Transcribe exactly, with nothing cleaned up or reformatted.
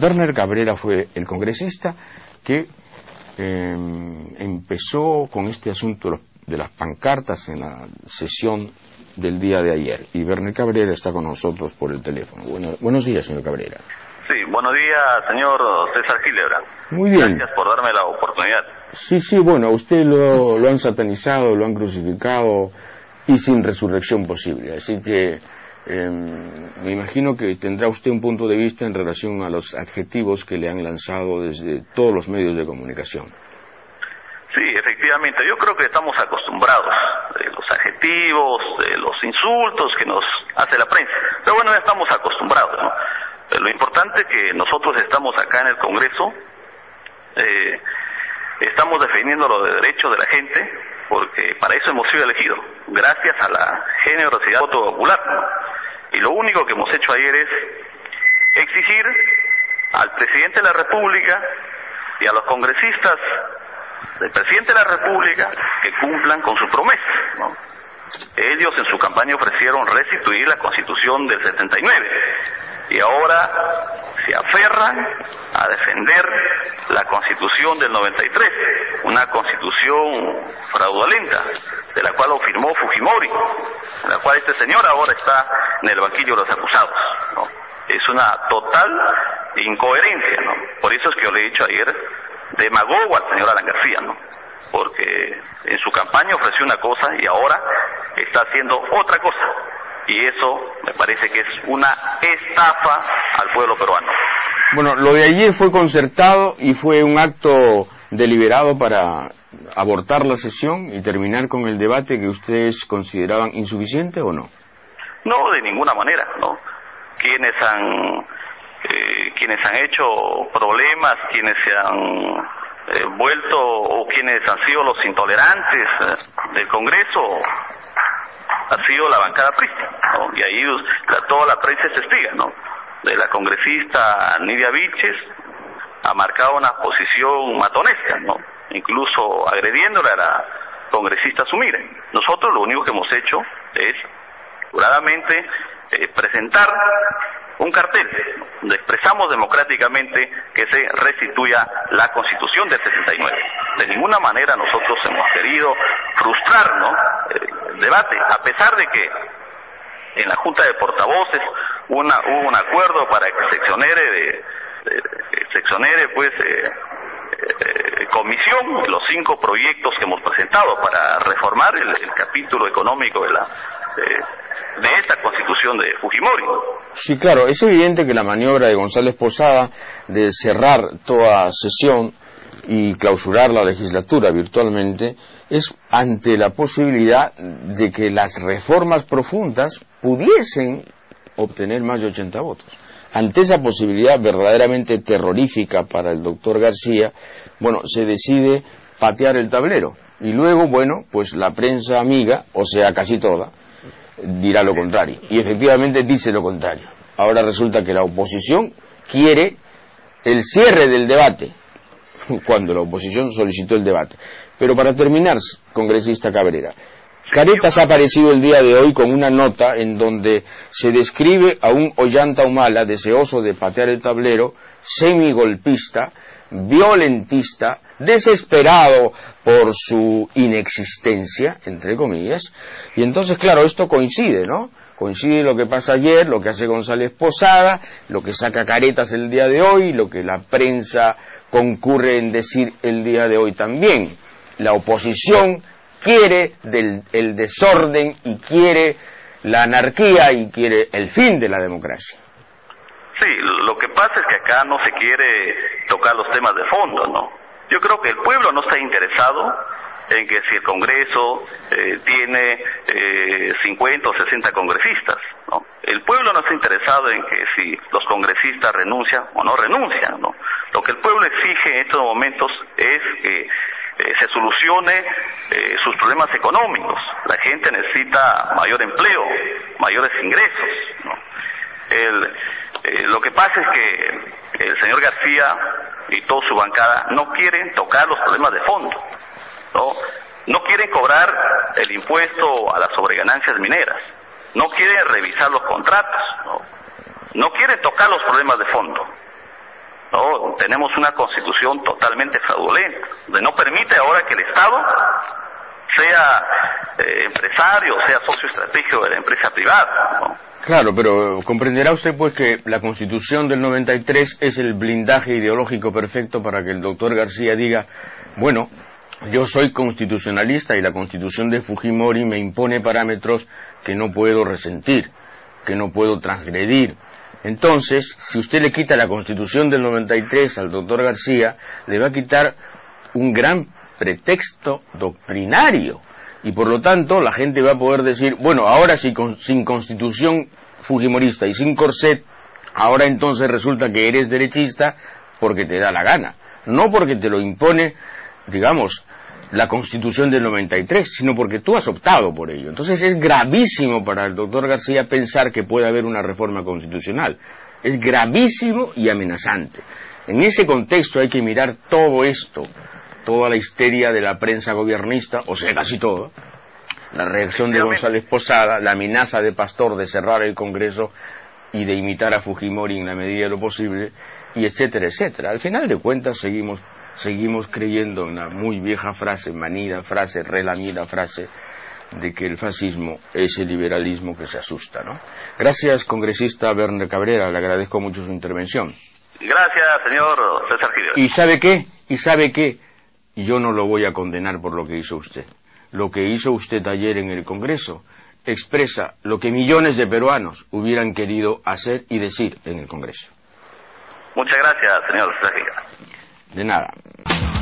Werner Cabrera fue el congresista que eh, empezó con este asunto de las pancartas en la sesión del día de ayer. Y Werner Cabrera está con nosotros por el teléfono. Bueno, buenos días, señor Cabrera. Sí, buenos días, señor César Hildebrand. Muy bien. Gracias por darme la oportunidad. Sí, sí, bueno, a usted lo, lo han satanizado, lo han crucificado y sin resurrección posible. Así que eh, me imagino que tendrá usted un punto de vista en relación a los adjetivos que le han lanzado desde todos los medios de comunicación. Sí, efectivamente, yo creo que estamos acostumbrados de los adjetivos, de los insultos que nos hace la prensa. Pero bueno, ya estamos acostumbrados, ¿no? Pero lo importante es que nosotros estamos acá en el Congreso, eh, estamos defendiendo los derechos de la gente, porque para eso hemos sido elegidos, gracias a la generosidad del voto popular, ¿no? Y lo único que hemos hecho ayer es exigir al presidente de la República y a los congresistas del presidente de la República que cumplan con su promesa, ¿no? Ellos en su campaña ofrecieron restituir la Constitución del setenta y nueve y ahora se aferran a defender la Constitución del noventa y tres, una Constitución fraudulenta, de la cual lo firmó Fujimori, de la cual este señor ahora está en el banquillo de los acusados, ¿no? Es una total incoherencia, ¿no? Por eso es que yo le he dicho ayer demagogo al señor Alan García, ¿no? Porque en su campaña ofreció una cosa y ahora está haciendo otra cosa. Y eso me parece que es una estafa al pueblo peruano. Bueno, lo de ayer fue concertado y fue un acto deliberado para abortar la sesión y terminar con el debate que ustedes consideraban insuficiente, ¿o no? No, de ninguna manera, ¿no? Quienes han eh, quienes han hecho problemas, quienes se han eh, vuelto o quienes han sido los intolerantes eh, del Congreso ha sido la bancada prista, ¿no? Y ahí la, toda la prensa es testiga, ¿no? De la congresista Nidia Vilches ha marcado una posición matonesca, ¿no? Incluso agrediéndole a la congresista Sumire. Nosotros lo único que hemos hecho es juradamente eh, presentar un cartel donde expresamos democráticamente que se restituya la Constitución del setenta y nueve. De ninguna manera nosotros hemos querido frustrar, ¿no?, el debate, a pesar de que en la Junta de Portavoces una, hubo un acuerdo para que se exonere de, de, de se exonere pues eh, eh, comisión los cinco proyectos que hemos presentado para reformar el, el capítulo económico de la de, de esta Constitución de Fujimori. Sí, claro, es evidente que la maniobra de González Posada de cerrar toda sesión y clausurar la legislatura virtualmente es ante la posibilidad de que las reformas profundas pudiesen obtener más de ochenta votos. Ante esa posibilidad verdaderamente terrorífica para el doctor García, bueno, se decide patear el tablero. Y luego, bueno, pues la prensa amiga, o sea, casi toda, dirá lo contrario. Y efectivamente dice lo contrario. Ahora resulta que la oposición quiere el cierre del debate, cuando la oposición solicitó el debate. Pero para terminar, congresista Cabrera, Caretas ha aparecido el día de hoy con una nota en donde se describe a un Ollanta Humala deseoso de patear el tablero, semigolpista, violentista, desesperado por su inexistencia, entre comillas, y entonces, claro, esto coincide, ¿no? Coincide lo que pasa ayer, lo que hace González Posada, lo que saca Caretas el día de hoy, lo que la prensa concurre en decir el día de hoy también. La oposición quiere del, el desorden y quiere la anarquía y quiere el fin de la democracia. Sí, lo que pasa es que acá no se quiere tocar los temas de fondo, ¿no? Yo creo que el pueblo no está interesado en que si el Congreso eh, tiene eh, cincuenta o sesenta congresistas, ¿no? El pueblo no está interesado en que si los congresistas renuncian o no renuncian, ¿no? Lo que el pueblo exige en estos momentos es que Eh, se solucione eh, sus problemas económicos. La gente necesita mayor empleo, mayores ingresos, ¿no? El, eh, lo que pasa es que el señor García y toda su bancada no quieren tocar los problemas de fondo, ¿no? No quieren cobrar el impuesto a las sobreganancias mineras, no quieren revisar los contratos, ¿no? No quieren tocar los problemas de fondo. No, tenemos una constitución totalmente fraudulenta, donde no permite ahora que el Estado sea eh, empresario, sea socio estratégico de la empresa privada, ¿no? Claro, pero comprenderá usted pues que la Constitución del noventa y tres es el blindaje ideológico perfecto para que el doctor García diga, bueno, yo soy constitucionalista y la Constitución de Fujimori me impone parámetros que no puedo resentir, que no puedo transgredir. Entonces, si usted le quita la Constitución del noventa y tres al doctor García, le va a quitar un gran pretexto doctrinario. Y por lo tanto, la gente va a poder decir, bueno, ahora sí, con, sin Constitución fujimorista y sin corset, ahora entonces resulta que eres derechista porque te da la gana. No porque te lo impone, digamos, la Constitución del noventa y tres, sino porque tú has optado por ello. Entonces es gravísimo para el doctor García pensar que puede haber una reforma constitucional. Es gravísimo y amenazante. En ese contexto hay que mirar todo esto, toda la histeria de la prensa gobiernista, o sea, casi todo, la reacción de González Posada, la amenaza de Pastor de cerrar el Congreso y de imitar a Fujimori en la medida de lo posible, y etcétera, etcétera. Al final de cuentas seguimos seguimos creyendo en la muy vieja frase, manida frase, relamida frase, de que el fascismo es el liberalismo que se asusta, ¿no? Gracias, congresista Werner Cabrera, le agradezco mucho su intervención. Gracias, señor César Quirós. ¿Y sabe qué? ¿Y sabe qué? Yo no lo voy a condenar por lo que hizo usted. Lo que hizo usted ayer en el Congreso expresa lo que millones de peruanos hubieran querido hacer y decir en el Congreso. Muchas gracias, señor César Quirós. De nada.